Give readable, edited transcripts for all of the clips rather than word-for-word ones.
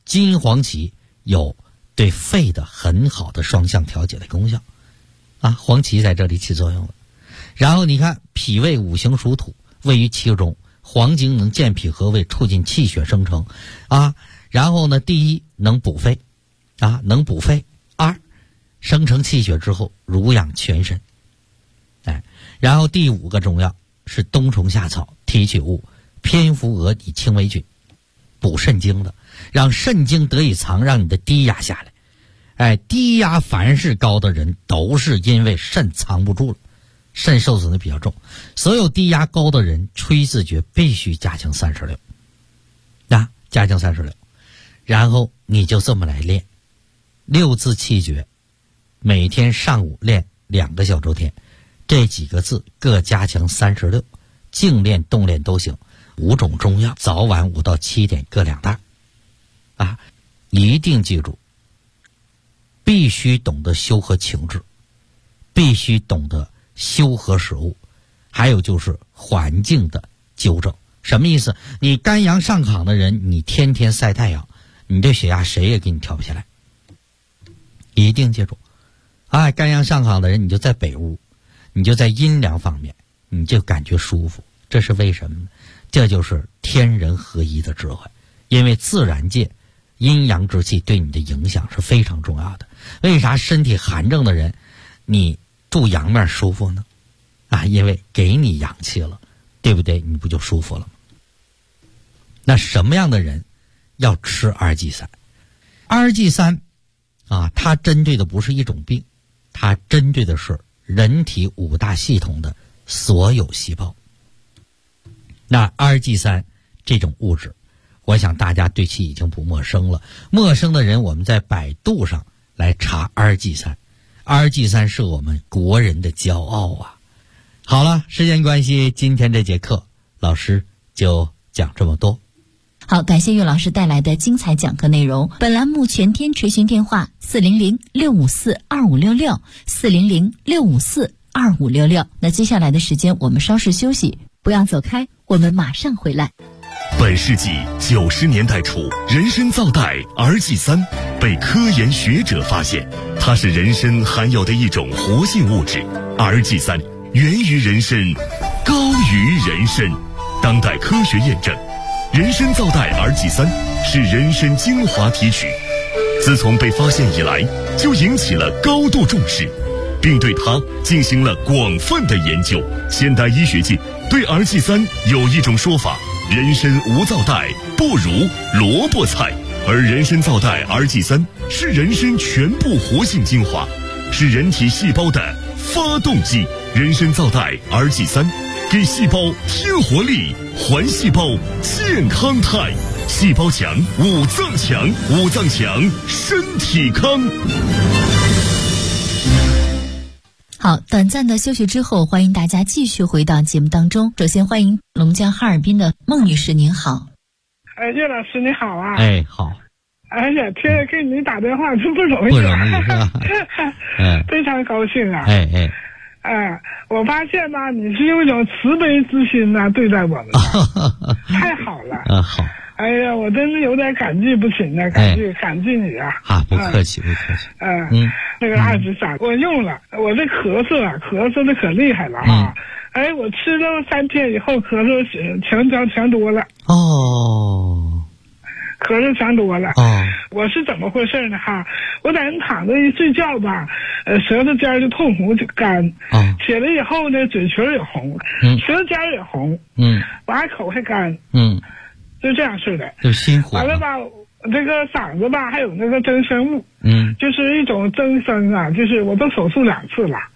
金黄芪有对肺的很好的双向调节的功效啊，黄芪在这里起作用了。然后你看脾胃五行属土，位于其中，黄精能健脾和胃，促进气血生成啊。然后呢，第一能补肺啊，能补肺；二生成气血之后濡养全身。然后第5个中药是冬虫夏草提取物蝙蝠蛾以清微菌，补肾精的，让肾精得以藏，让你的低压下来。低压凡是高的人都是因为肾藏不住了，肾受损的比较重。所有低压高的人吹自觉必须加强36啊，加强36。然后你就这么来练6字气诀，每天上午练2个小周天，这几个字各加强36，静练动练都行。5种中药，早晚5到7点各2袋啊，一定记住，必须懂得修和情志，必须懂得修和食物，还有就是环境的纠正。什么意思？你肝阳上亢的人，你天天晒太阳，你这血压谁也给你调不下来。一定记住肝阳上亢的人，你就在北屋，你就在阴凉方面，你就感觉舒服。这是为什么呢？这就是天人合一的智慧。因为自然界阴阳之气对你的影响是非常重要的。为啥身体寒症的人你住阳面舒服呢？因为给你阳气了，对不对？你不就舒服了吗？那什么样的人要吃2G3？2G3它针对的不是一种病，它针对的是人体5大系统的所有细胞。那 2G3 这种物质，我想大家对其已经不陌生了。陌生的人，我们在百度上来查 2G3。2G3 是我们国人的骄傲啊！好了，时间关系，今天这节课老师就讲这么多。 好，感谢岳老师带来的精彩讲课内容。本栏目全天垂询电话400-654-2566，400-654-2566。那接下来的时间我们稍事休息，不要走开，我们马上回来。 本世纪90年代初，人参皂苷 2G3 被科研学者发现，它是人参含有的一种活性物质。2G3 源于人参，高于人参。当代科学验证，人参皂苷 2G3 是人参精华提取，自从被发现以来，就引起了高度重视，并对它进行了广泛的研究。现代医学界对 2G3 有一种说法：人参无皂苷不如萝卜菜，而人参皂苷 2G3 是人参全部活性精华，是人体细胞的发动机。人参皂苷 2G3 给细胞添活力，还细胞健康态。细胞强，五脏强，五脏强，身体康。 好，短暂的休息之后，欢迎大家继续回到节目当中。首先欢迎龙江哈尔滨的孟女士，您好。 岳老师你好啊。 好。 哎呀，天，给你打电话真不容易， 不容易是吧？ 非常高兴啊。我发现吧，你是用一种慈悲之心对待我们，太好了。 好。 哎呀，我真是有点感激不尽的，感激你啊！ 不客气，不客气。 那个2G3我用了，我这咳嗽的可厉害了啊！我吃了3天以后，咳嗽强多了。咳嗽强多了。我是怎么回事呢？我在那躺着一睡觉吧，舌头尖就通红就干，起来以后呢，嘴唇也红，舌尖也红，把口还干，就这样似的， 就辛苦。 完了吧，这个嗓子吧，还有那个增生物，就是一种增生啊，就是我都手术2次了，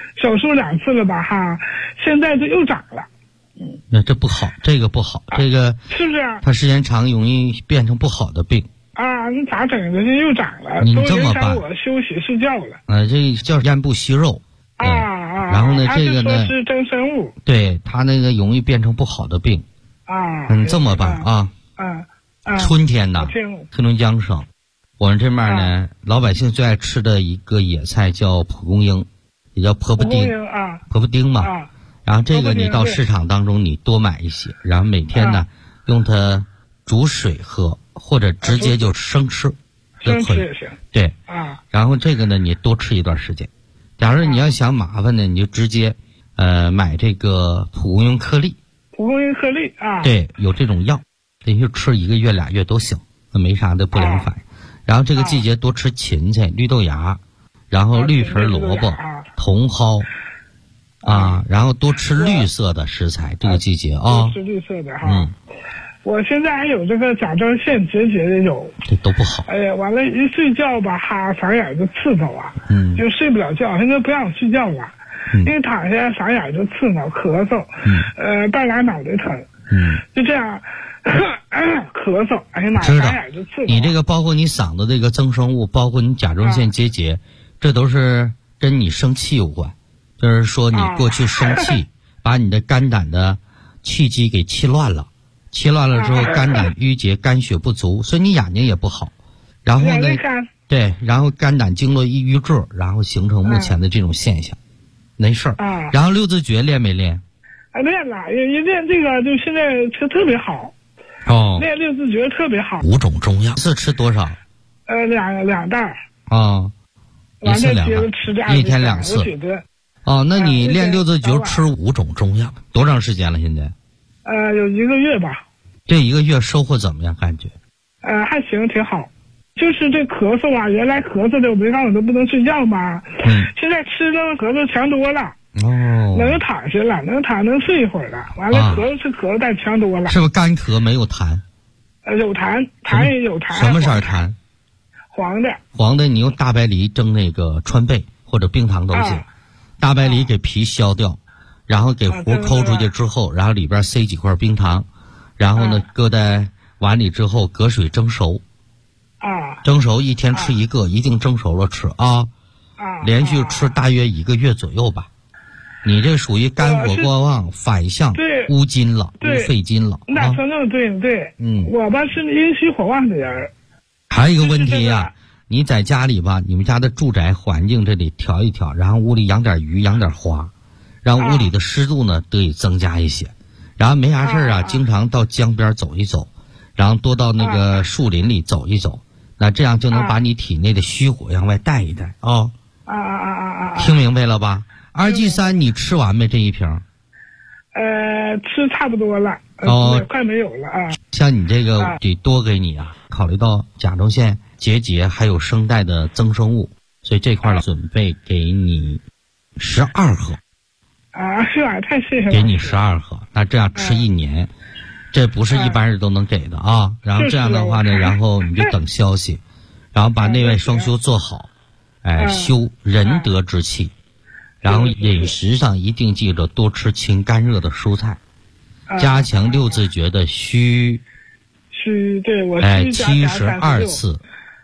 吧现在就又长了。 那这不好，这个不好，这个是不是？ 它时间长容易变成不好的病。 那咋整的？这又长了， 你这么办？ 我休息睡觉了。 这叫咽部息肉。然后呢，这个呢是增生物。 对，它那个容易变成不好的病。你这么办啊？春天呐，黑龙江省，我们这面呢，老百姓最爱吃的一个野菜叫蒲公英，也叫婆婆丁婆婆丁嘛。然后这个你到市场当中你多买一些，然后每天呢用它煮水喝，或者直接就生吃。 生吃也行。 对啊。 然后这个呢，你多吃一段时间。假如你要想麻烦呢，你就直接买这个蒲公英颗粒。 蒲公英颗粒啊。 对，有这种药，也就吃1个月2月都行，没啥的不良反应。然后这个季节多吃芹菜、绿豆芽，然后绿皮萝卜、茼蒿。然后多吃绿色的食材，这个季节啊。 多吃绿色的哈。我现在还有这个甲状腺结节的有。 这都不好。 哎呀，完了，一睡觉吧，嗓眼就刺挠啊。就睡不了觉，现在不让我睡觉了。因为躺下嗓眼就刺挠，咳嗽。半拉脑袋疼。就这样，咳嗽，哎呀妈，嗓眼就刺挠。 你这个包括你嗓子这个增生物，包括你甲状腺结节，这都是跟你生气有关。就是说你过去生气，把你的肝胆的气机给气乱了，气乱了之后肝胆郁结，肝血不足，所以你眼睛也不好。然后呢，对，然后肝胆经络一瘀滞，然后形成目前的这种现象。没事儿。然后六字诀练没练？ 练了，一练这个就现在吃特别好。练六字诀特别好。 5种中药，一次吃多少 ？2袋。 一次2袋，一天2次。那你练六字诀吃5种中药，多长时间了？现在？ 有1个月吧。 这1个月收获怎么样？感觉？ 还行，挺好。就是这咳嗽啊，原来咳嗽的我没告诉我都不能睡觉嘛。现在吃了咳嗽强多了。能躺下了，能睡一会儿了。完了，咳嗽但强多了。 是不是干咳没有痰？ 有痰也有痰。 什么色痰？ 黄的。 黄的，你用大白梨蒸那个川贝或者冰糖都行。大白梨给皮削掉，然后给核抠出去之后，然后里边塞几块冰糖，然后呢搁在碗里之后隔水蒸熟。蒸熟1天吃1个，一定蒸熟了吃啊。连续吃大约1个月左右吧。你这属于肝火过旺，反向乌金了，乌肺金了。 那说那对。我吧是阴虚火旺的人。 还有一个问题呀。你在家里吧，你们家的住宅环境这里调一调，然后屋里养点鱼，养点花，让屋里的湿度呢得以增加一些。然后没啥事啊，经常到江边走一走，然后多到那个树林里走一走，那这样就能把你体内的虚火向外带一带啊。听明白了吧？2G3你吃完没这一瓶？ 吃差不多了。快没有了啊。 像你这个得多给你啊，考虑到甲状腺结节还有声带的增生物，所以这块儿准备给你12盒。 是吧？太谢谢了。 给你12盒，那这样吃1年，这不是一般人都能给的啊。然后这样的话呢，然后你就等消息，然后把内外双修做好，修仁德之气，然后饮食上一定记着多吃清干热的蔬菜，加强六字诀的虚， 对我 72次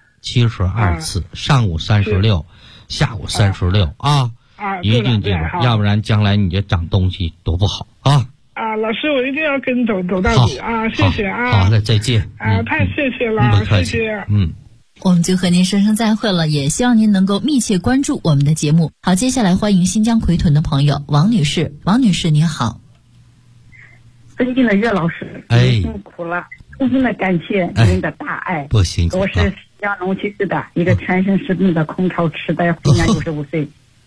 ，72次，上午36，下午36啊。一定记住，要不然将来你这长东西多不好啊！ 老师，我一定要跟走到底啊！谢谢啊！ 好的，再见。 太谢谢了，谢谢。 我们就和您说声再会了，也希望您能够密切关注我们的节目。好，接下来欢迎新疆奎屯的朋友王女士。王女士，你好。 尊敬的岳老师，辛苦了，衷心的感谢您的大爱。 不辛苦。 我是新疆龙崎市的一个全身是病的空巢痴呆，今年65岁。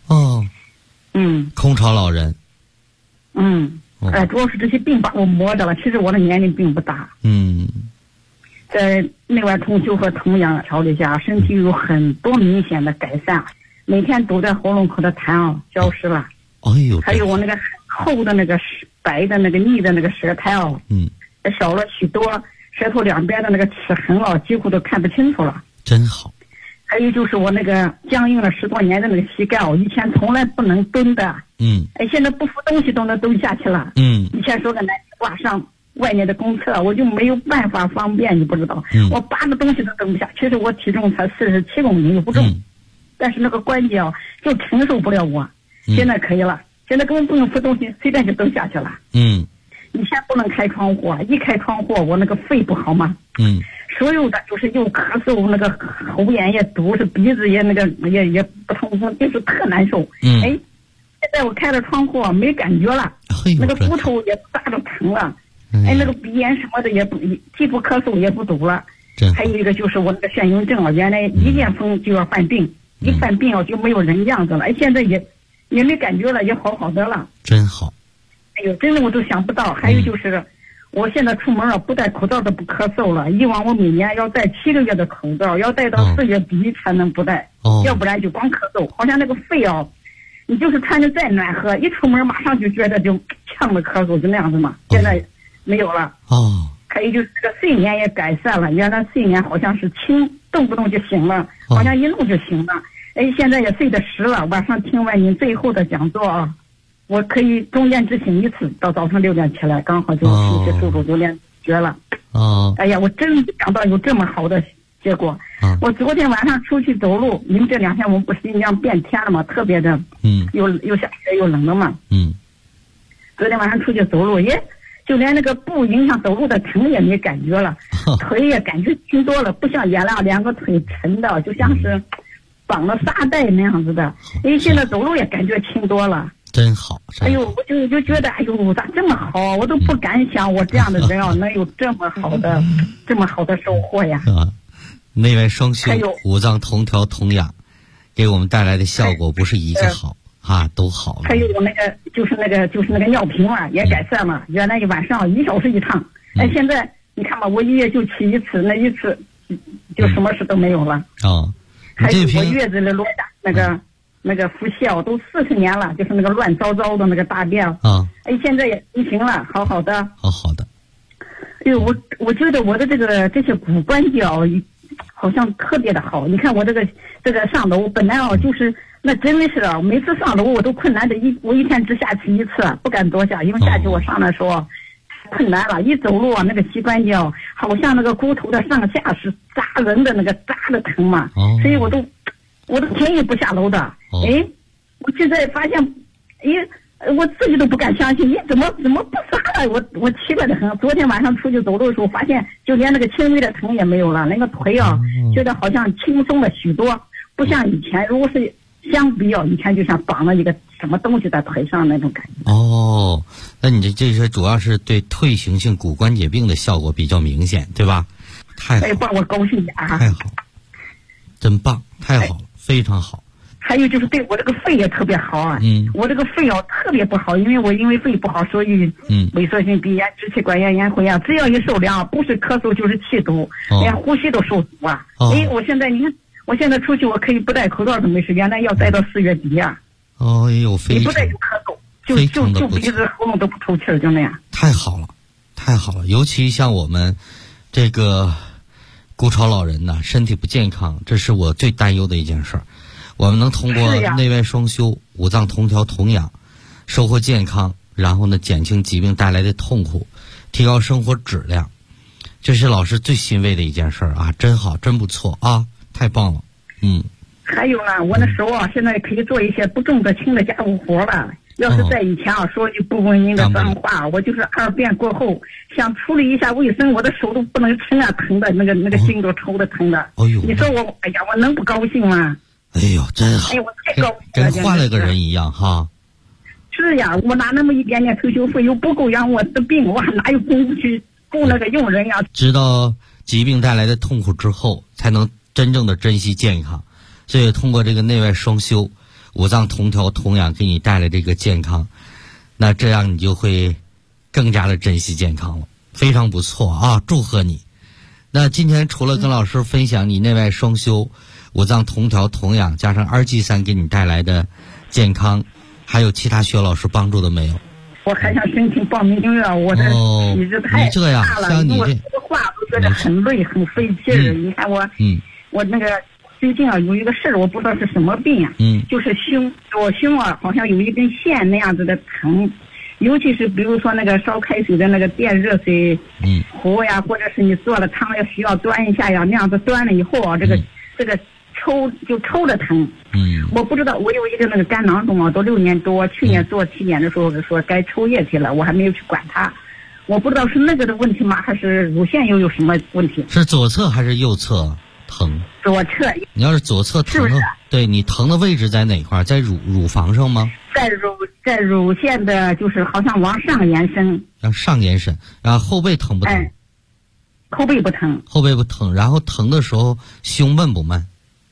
空巢老人。 主要是这些病把我磨着了。其实我的年龄并不大。在内外重修和同样调理下，身体有很多明显的改善，每天都在喉咙口的痰消失了。还有我那个很厚的那个白的那个腻的那个舌苔少了许多，舌头两边的那个齿痕几乎都看不清楚了。 真好。 还有就是我那个僵硬了10多年的那个膝盖以前从来不能蹲的。现在不扶东西都能蹲下去了。以前说个难听话，上外面的公厕我就没有办法方便，你不知道。我8个东西都蹲不下，其实我体重才47公斤，又不重。但是那个关节就承受不了我。现在可以了，现在根本不用扶东西，随便就蹲下去了。以前不能开窗户，一开窗户我那个肺不好嘛。所有的就是又咳嗽，那个喉炎也堵，是鼻子也那个也不通风，就是特难受。现在我开了窗户没感觉了，那个骨头也不咋着疼了。 那个鼻炎什么的也不，既不咳嗽也不堵了。还有一个就是我那个眩晕症啊，原来一见风就要犯病，一犯病就没有人样子了，现在也没感觉了，也好的了。 真好。 哎呦，真的我都想不到。还有就是，我现在出门不戴口罩都不咳嗽了。以往我每年要戴7个月的口罩，要戴到4月底才能不戴，要不然就光咳嗽。好像那个肺你就是穿的再暖和，一出门马上就觉得就呛的咳嗽，就那样子嘛。现在没有了。还有就是这个睡眠也改善了，原来睡眠好像是动不动就醒了，好像一弄就醒了。现在也睡得实了。晚上听完您最后的讲座我可以中间只醒1次，到早上6点起来，刚好就平时数就练绝了。哎呀，我真没想到有这么好的结果。我昨天晚上出去走路，因为这2天我们不是新疆变天了嘛，特别的，又下雪又冷了嘛。昨天晚上出去走路，就连那个不影响走路的疼也没感觉了，腿也感觉轻多了，不像原来2个腿沉的，就像是绑了沙袋那样子的。现在走路也感觉轻多了。 真好。 哎呦，我就觉得，哎呦，咋这么好？我都不敢想，我这样的人能有这么好的收获呀！ 内外双修、五脏同调同养，给我们带来的效果不是一个好都好了。 还有我那个尿频嘛，也改善了。原来晚上1小时一趟，现在你看吧，我1月就起1次，那1次就什么事都没有了。还有我月子里落下那个腹泻都40年了，就是那个乱糟糟的那个大便现在也行了，好好的。哎呦，我觉得我的这些骨关节好像特别的好。你看我这个上楼，本来就是那真的是每次上楼我都困难的，我一天只下去1次，不敢多下，因为下去我上来说困难了，一走路那个膝关节好像那个骨头的上下是扎人的那个扎的疼嘛，所以我都轻易不下楼的。我现在发现，我自己都不敢相信，你怎么不撒了？我奇怪的很。昨天晚上出去走路的时候，发现就连那个轻微的疼也没有了，那个腿觉得好像轻松了许多，不像以前。如果是相比以前，就像绑了一个什么东西在腿上那种感觉。 那你这些主要是对退行性骨关节病的效果比较明显，对吧？太好， 帮我高兴点太好，真棒，太好了，非常好。 还有就是对我这个肺也特别好我这个肺特别不好，因为肺不好，所以萎缩性鼻炎、支气管炎、咽喉炎，只要一受凉，不是咳嗽就是气堵，连呼吸都受阻我现在你看，我现在出去我可以不戴口罩都没事，原来要戴到4月底你不戴就咳嗽，就鼻子喉咙都不透气儿，就那样。 太好了，太好了！尤其像我们这个孤潮老人呢，身体不健康，这是我最担忧的一件事儿。我们能通过内外双修、五脏同调同养，收获健康，然后呢减轻疾病带来的痛苦，提高生活质量，这是老师最欣慰的一件事儿真好，真不错太棒了。 还有呢，我那时候现在可以做一些不重的轻的家务活了。要是在以前说句不文明的脏话，我就是2遍过后想处理一下卫生，我的手都不能撑疼的，那个心都抽的疼的。你说我我能不高兴吗？ 真好！ 我太高兴了， 跟换了个人一样是呀，我拿那么一点点退休费又不够养我的病，我还哪有功夫去雇那个佣人呀？ 知道疾病带来的痛苦之后，才能真正的珍惜健康。所以通过这个内外双修、五脏同调同养，给你带来这个健康，那这样你就会更加的珍惜健康了，非常不错祝贺你！那今天除了跟老师分享你内外双修、五脏同调同养加上2G3给你带来的健康，还有其他需要老师帮助的没有？ 我还想申请报名我的体质太大了， 像你我说话都觉得很累很费劲儿。你看我那个最近有一个事儿，我不知道是什么病就是我胸好像有一根线那样子的疼，尤其是比如说那个烧开水的那个电热水壶呀，或者是你做了汤要需要端一下呀，那样子端了以后这个抽着疼。我不知道，我有一个那个肝囊肿都6年多，去年做体检的时候说该抽液体了，我还没有去管它。我不知道是那个的问题吗，还是乳腺又有什么问题？ 是左侧还是右侧疼？ 左侧。你要是左侧疼，对，你疼的位置在哪块？在乳房上吗？ 在乳腺的，就是好像往上延伸。 往上延伸，然后后背疼不疼？ 后背不疼。 后背不疼，然后疼的时候胸闷不闷？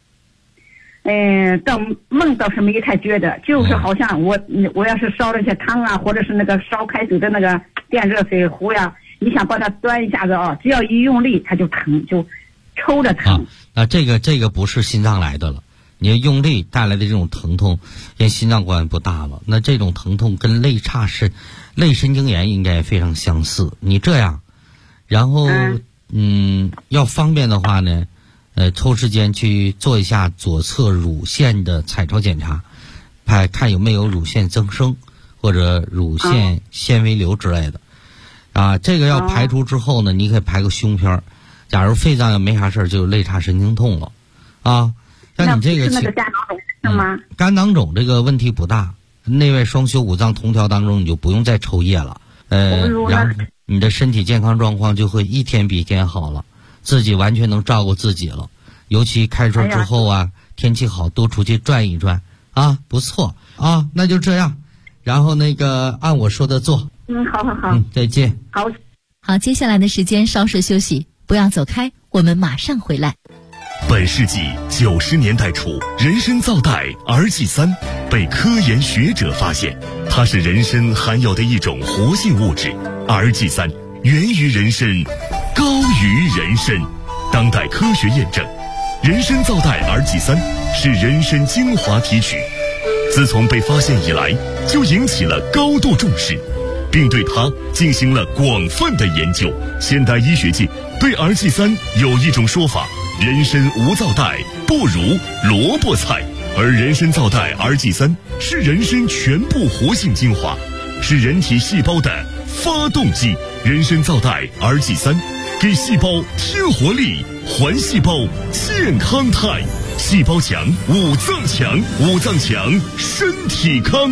倒闷倒是没太觉得，就是好像我要是烧了一些汤啊，或者是那个烧开水的那个电热水壶呀，你想把它端一下子啊，只要一用力它就疼，就抽着疼。 那这个不是心脏来的了，你用力带来的这种疼痛跟心脏关系不大了。那这种疼痛跟类神经炎应该非常相似。你这样，然后要方便的话呢，抽时间去做一下左侧乳腺的彩超检查，看有没有乳腺增生或者乳腺纤维瘤之类的。这个要排除之后呢，你可以排个胸片。假如肺脏要没啥事儿，就有类神经痛了。像你这个是那个肝囊肿是吗？ 肝囊肿这个问题不大，内外双修五脏同调当中你就不用再抽液了。然后你的身体健康状况就会一天比一天好了，自己完全能照顾自己了。尤其开春之后天气好，多出去转一转不错那就这样。然后按我说的做。 好。 再见。 好，接下来的时间稍事休息，不要走开，我们马上回来。 本世纪90年代初，人参皂苷儿剂3被科研学者发现，它是人参含有的一种活性物质。儿剂3源于人参，高于人参。当代科学验证，人参皂苷儿剂3是人参精华提取，自从被发现以来，就引起了高度重视，并对它进行了广泛的研究。现代医学界对儿剂3有一种说法：人参无皂苷不如萝卜菜，而人参皂苷儿剂3是人参全部活性精华，是人体细胞的发动机。人参皂苷儿剂3给细胞添活力，还细胞健康态。细胞强，五脏强，五脏强，身体康。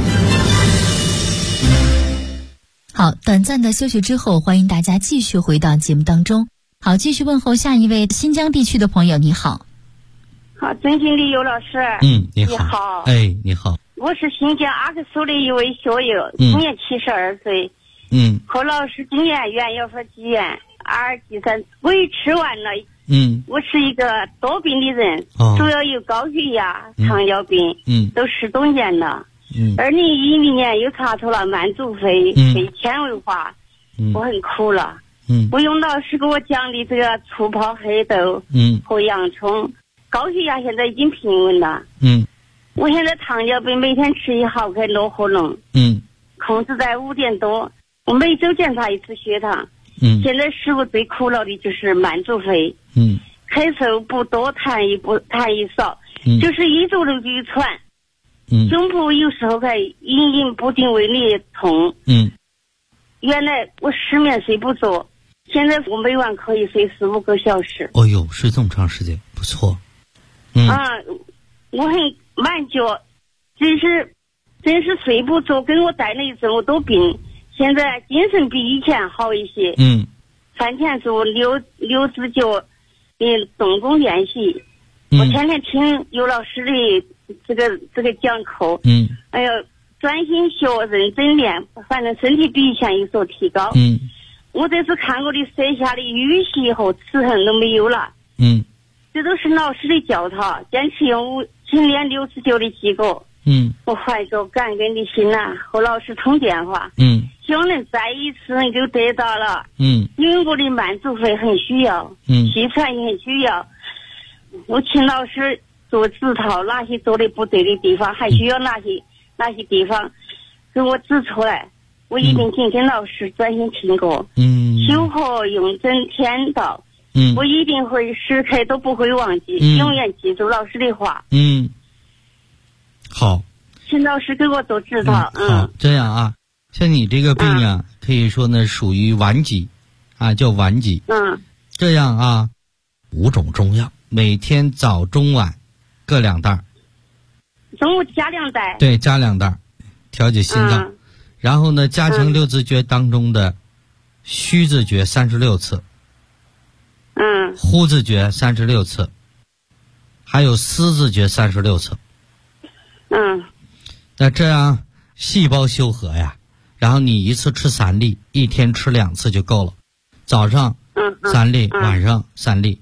好，短暂的休息之后，欢迎大家继续回到节目当中。好，继续问候下一位新疆地区的朋友，你好。 好，尊敬的尤老师。 你好。你好。 我是新疆阿克苏的一位学友，今年72岁。和老师经验原药方积怨儿剂3，我已吃完了。我是一个多病的人，主要有高血压、糖尿病，都10多年了。2010年又查出了慢阻肺、肺纤维化，我很苦了。我用老师给我讲的这个醋泡黑豆和洋葱，高血压现在已经平稳了。我现在糖尿病每天吃1毫克罗活龙，控制在5点多。我每周检查一次血糖。现在食物最苦恼的就是慢阻肺。咳嗽不多，痰一少，就是一周都就喘。胸部有时候还隐隐不定位里痛。原来我失眠睡不着，现在我每晚可以睡15个小时。 哦呦，睡这么长时间，不错。 我很满脚，真是睡不着，跟我带了一整多病。现在精神比以前好一些。饭前做六字脚的动功练习。我天天听尤老师的这个讲课。专心学，认真练，反正身体比以前有所提高。我这次看我的舌下的淤血和齿痕都没有了。这都是老师的教导，坚持用勤练6字脚的结果。我怀着感恩的心和老师通电话。希望能再一次能够得到了。因为我的慢阻肺很需要，气喘也很需要。我请老师做指导，哪些做的不对的地方，还需要哪些地方给我指出来。我一定请跟老师专心听过。修和用真天道。我一定会时刻都不会忘记，永远记住老师的话。 好， 请老师给我做指导。 好，这样像你这个病可以说呢属于顽疾叫顽疾。这样5种中药，每天早中晚各2袋， 中午加2袋。 对，加2袋，调节心脏。然后呢，加强6字诀当中的虚字诀36次，呼字诀36次，还有思字诀36次。那这样细胞修和呀。然后你一次吃3粒，一天吃2次就够了，早上3粒，晚上3粒，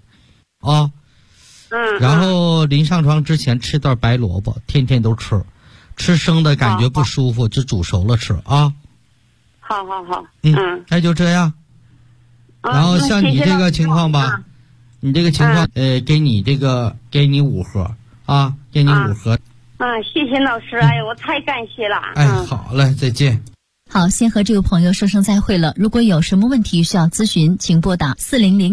然后临上床之前吃段白萝卜，天天都吃，吃生的感觉不舒服就煮熟了吃啊。 好， 那就这样。然后像你这个情况吧，你这个情况给你5盒啊，给你5盒。 谢谢老师，哎呀，我太感谢了。 好嘞，再见。 好，先和这位朋友说声再会了。如果有什么问题需要咨询，请拨打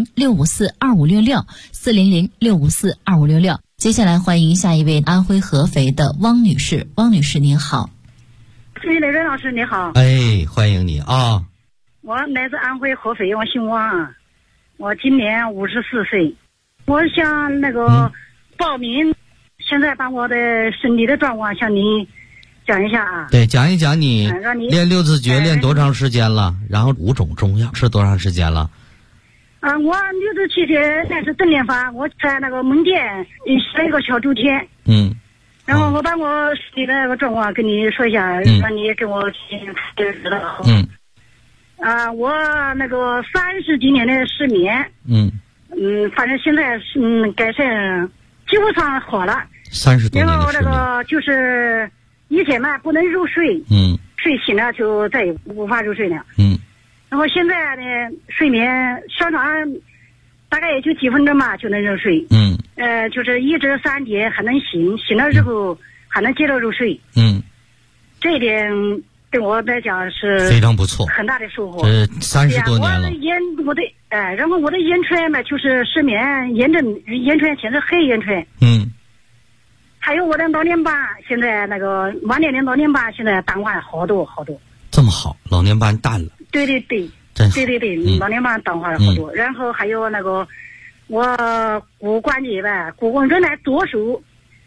400-654-2566，400-654-2566。接下来欢迎下一位安徽合肥的汪女士。汪女士您好。 雷震老师你好。 欢迎你啊。 我来自安徽合肥，我姓汪，我今年54岁，我想报名，现在把我的身体的状况向您讲一下啊。 对，讲一讲你练六字诀练多长时间了？然后5种中药吃多长时间了？ 我六字诀练是正念法，我在门店学了一个小周天。然后我把我身体的那个状况跟你说一下，让你给我知道。我30几年的失眠，反正现在改善，基本上好了。 30多年的失眠。 然后就是以前嘛不能入睡，睡醒了就再也无法入睡了。然后现在呢，睡眠上床大概也就几分钟嘛就能入睡。就是1至3点还能醒，醒了之后还能接着入睡。这一点对我来讲是非常不错， 很大的收获。 30多年了。 然后我的烟圈嘛，就是失眠炎症，烟圈全是黑烟圈。还有我的老年斑，现在晚年的老年斑现在淡化好多。 这么好，老年斑淡了。 对，老年斑淡化了好多。然后还有我骨关节吧，原来左手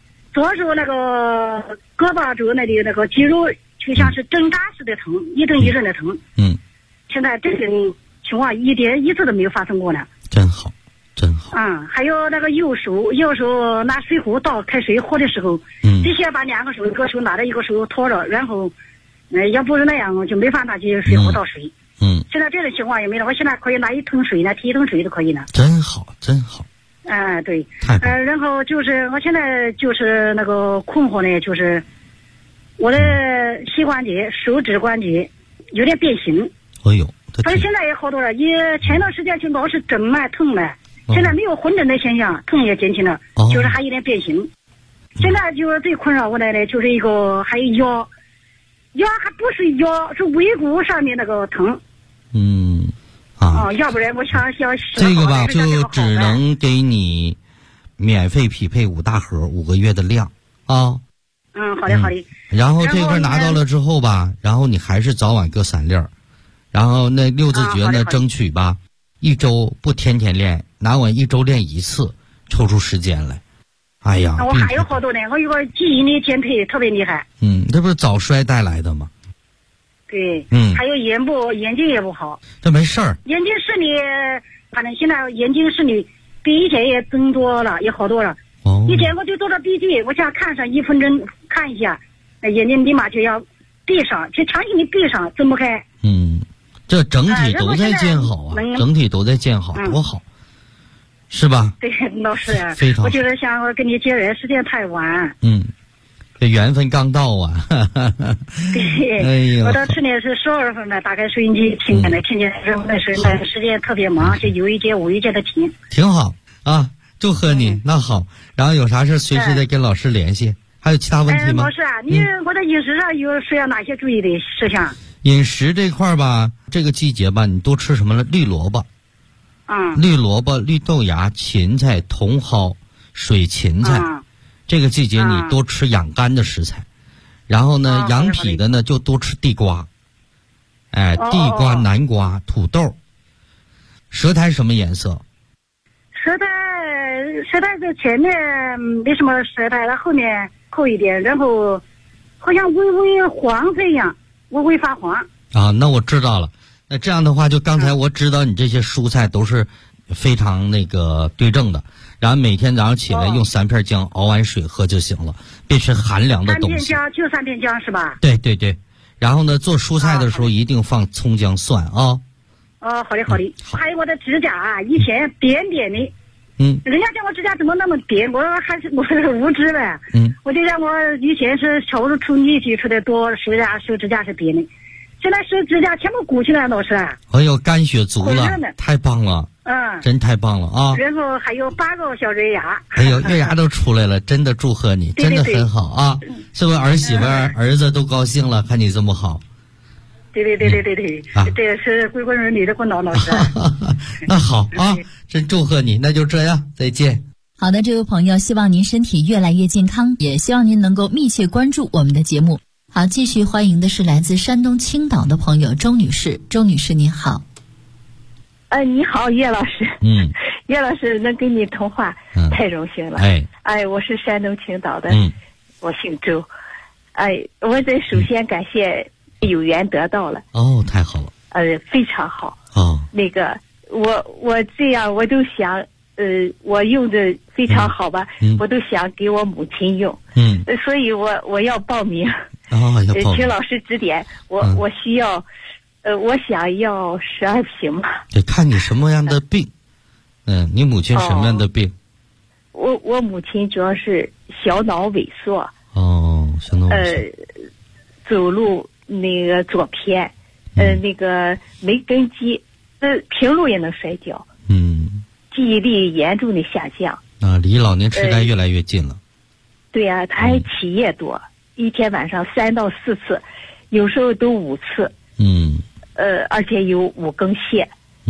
胳膊肘那里肌肉就像是针扎似的疼，一阵一阵的疼。现在这种情况一次都没有发生过呢。 真好。 还有右手拿水壶倒开水喝的时候，必须要把2个手，一个手拿着，一个手托着，然后要不是那样就没法拿起水壶倒水。现在这种情况也没了，我现在可以拿1桶水呢，提1桶水都可以呢。 真好。 对。 太棒。 然后就是我现在就是困惑呢，就是我的膝关节、手指关节有点变形。反正现在也好多了，前段时间就老是诊脉痛了，现在没有混诊的现象，痛也减轻了，就是还有点变形。现在就是最困扰我的呢，就是还有腰还不是腰，是尾骨上面疼。要不然我想这个吧，就只能给你免费匹配5大盒5个月的量啊。 好的。 然后这份拿到了之后吧，然后你还是早晚各3粒儿，然后那六字诀呢，争取吧，1周不天天练，哪晚1周练1次，抽出时间来。哎呀， 我还有好多呢，我有个基因的减退特别厉害。 这不是早衰带来的吗？ 对。还有眼睛也不好。 这没事儿。 眼睛视力，反正现在眼睛视力比以前也增多了，也好多了。以前我就做了笔记，我想看上1分钟看一下，眼睛立马就要闭上，就长期你闭上睁不开。 这整体都在见好啊，整体都在见好，多好，是吧？ 对，老师， 非常好。 我就是想跟你结缘，时间太晚。 这缘分刚到啊。 对。我到去年是12月份呢，打开收音机听的，听见那时间特别忙，就有一节无一节的听。 挺好啊，祝贺你。那好，然后有啥事随时得跟老师联系。还有其他问题吗？ 老师啊，我在饮食上需要哪些注意的事项？ 饮食这块吧，这个季节吧，你多吃什么了？绿萝卜。绿萝卜、绿豆芽、芹菜、茼蒿、水芹菜。这个季节你多吃养肝的食材。然后呢，养脾的呢就多吃地瓜。地瓜、南瓜、土豆。舌苔什么颜色？ 舌苔在前面没什么舌苔，它后面厚一点，然后好像微微黄色一样，微微发黄。 那我知道了。那这样的话，就刚才我知道你这些蔬菜都是非常对症的。 然后每天早上起来用3片姜熬完水喝就行了，别吃寒凉的东西。 3片姜就3片姜是吧？ 对对对。然后呢，做蔬菜的时候一定放葱姜蒜啊。 好的好的。还有我的指甲啊，以前扁扁的。人家叫我指甲怎么那么扁，我是无知呗。我就让我以前是手力气出的多，手指甲是扁的，现在手指甲全部鼓起来都是。 哎呦，干血足了，太棒了。真太棒了啊！ 然后还有8个小月牙。 哎呦，月牙都出来了，真的祝贺你，真的很好啊！是不是儿媳妇儿子都高兴了，看你这么好。 对，这是归人里的功劳老师。 那好啊，真祝贺你，那就这样，再见。 好的，这位朋友，希望您身体越来越健康，也希望您能够密切关注我们的节目。好，继续欢迎的是来自山东青岛的朋友周女士。周女士您好。 你好，岳老师。岳老师能跟你通话，太荣幸了。我是山东青岛的，我姓周。我得首先感谢有缘得到了。 太好了。 非常好。那个我这样我都想，我用的非常好吧，我都想给我母亲用。所以我要报名。请老师指点我需要。我想要12瓶嘛。 得看你什么样的病。你母亲什么样的病？ 我母亲主要是小脑萎缩。 小脑萎缩。 走路那个左偏，那个没根基，平路也能摔跤。记忆力严重的下降。 离老年痴呆越来越近了。 对呀，他还起夜多，一天晚上3到4次，有时候都5次。而且有5根线。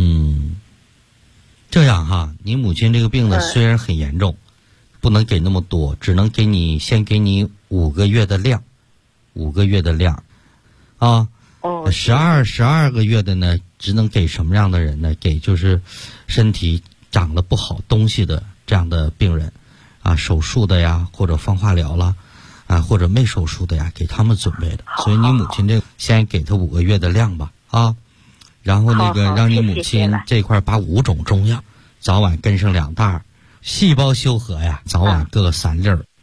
这样哈，你母亲这个病呢，虽然很严重，不能给那么多，只能先给你5个月的量，5个月的量，啊，12个月的呢，只能给什么样的人呢？给就是身体长了不好东西的这样的病人，手术的呀，或者放化疗了。或者没手术的呀，给他们准备的。所以你母亲这个先给她5个月的量吧，然后那个让你母亲这块把5种中药早晚跟上2袋，细胞修合呀，早晚各3粒儿，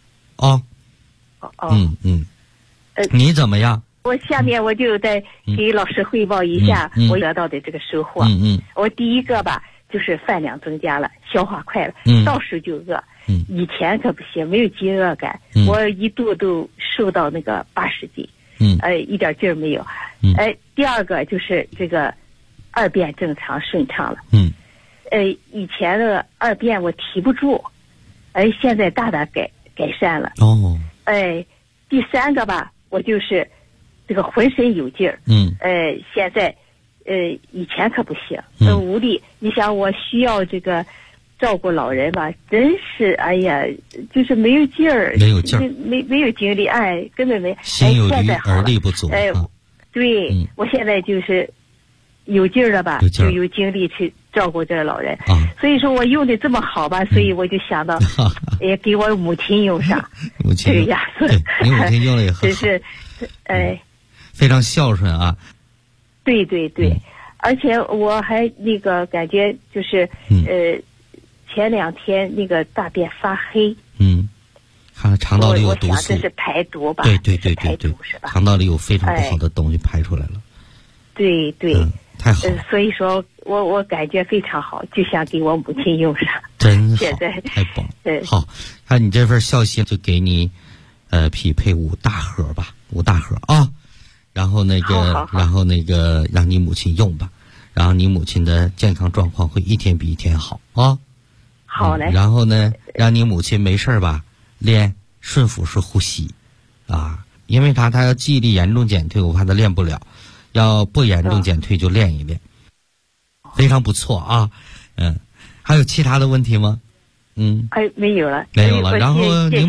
你怎么样？ 我下面我就再给老师汇报一下我得到的这个收获。我第一个吧，就是饭量增加了，消化快了，到手就饿。以前可不行，没有饥饿感，我一度都瘦到那个80斤，一点劲儿没有。第二个就是这个2便正常顺畅了。以前的2便我提不住，现在大大改善了。第3个吧，我就是这个浑身有劲儿。现在以前可不行，无力。你想我需要这个照顾老人吧，真是就是没有劲儿，没有精力，根本没。 心有余而力不足。 对，我现在就是有劲儿了吧，就有精力去照顾这个老人。所以说我用的这么好吧，所以我就想到也给我母亲用上这个压缩。 你母亲用了也很好， 就是非常孝顺啊。 对，而且我还那个感觉就是前2天那个大便发黑。 看肠道里有毒素。 我想这是排毒吧？ 对，是吧？肠道里有非常不好的东西排出来了。 对， 太好了。 所以说我感觉非常好，就想给我母亲用上。 真好， 现在太棒了。好，看你这份孝心，就给你匹配5大盒吧，5大盒啊。然后那个让你母亲用吧，然后你母亲的健康状况会一天比一天好啊。 好嘞。 然后呢，让你母亲没事吧，练顺腹式呼吸，因为他要记忆力严重减退，我怕他练不了，要不严重减退就练一练，非常不错啊。还有其他的问题吗？ 没有了。 然后